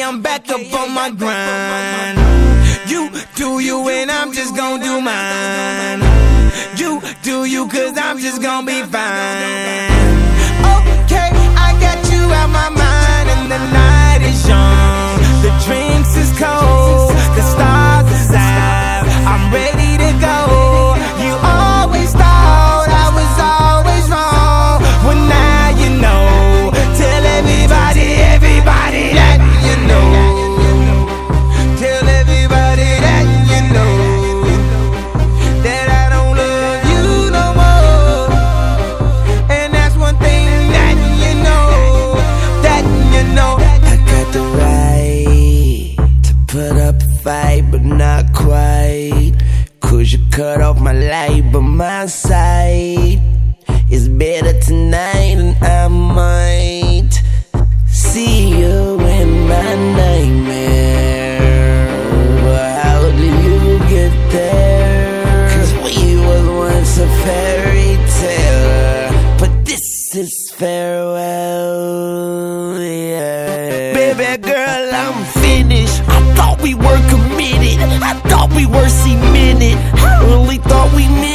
I'm back up on my grind. You do you and I'm just gon' do mine. You do you cause I'm just gon' be fine. Okay, I got you out my mind and the night is young. The drinks is cold, the stars is out. I'm ready to go. You always thought I was always wrong. Well now you know. Tell everybody that you know. Tell everybody that you know that I don't love you no more. And that's one thing that you know, that you know. I got the right to put up a fight, but not quite. Cause you cut off my light, but my sight is better tonight, and I might see you in my nightmare. But how do you get there? Cause we was once a fairy tale, but this is farewell, yeah. Baby girl, I'm finished. I thought we were committed, I thought we were cemented, I really thought we meant